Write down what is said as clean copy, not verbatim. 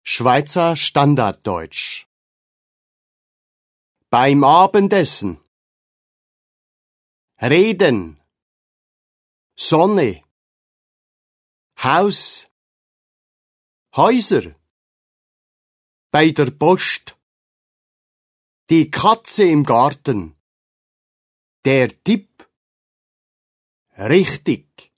Schweizer Standarddeutsch. Beim Abendessen. Reden. Sonne. Haus. Häuser. Bei der Post. Die Katze im Garten. Der Tipp. Richtig.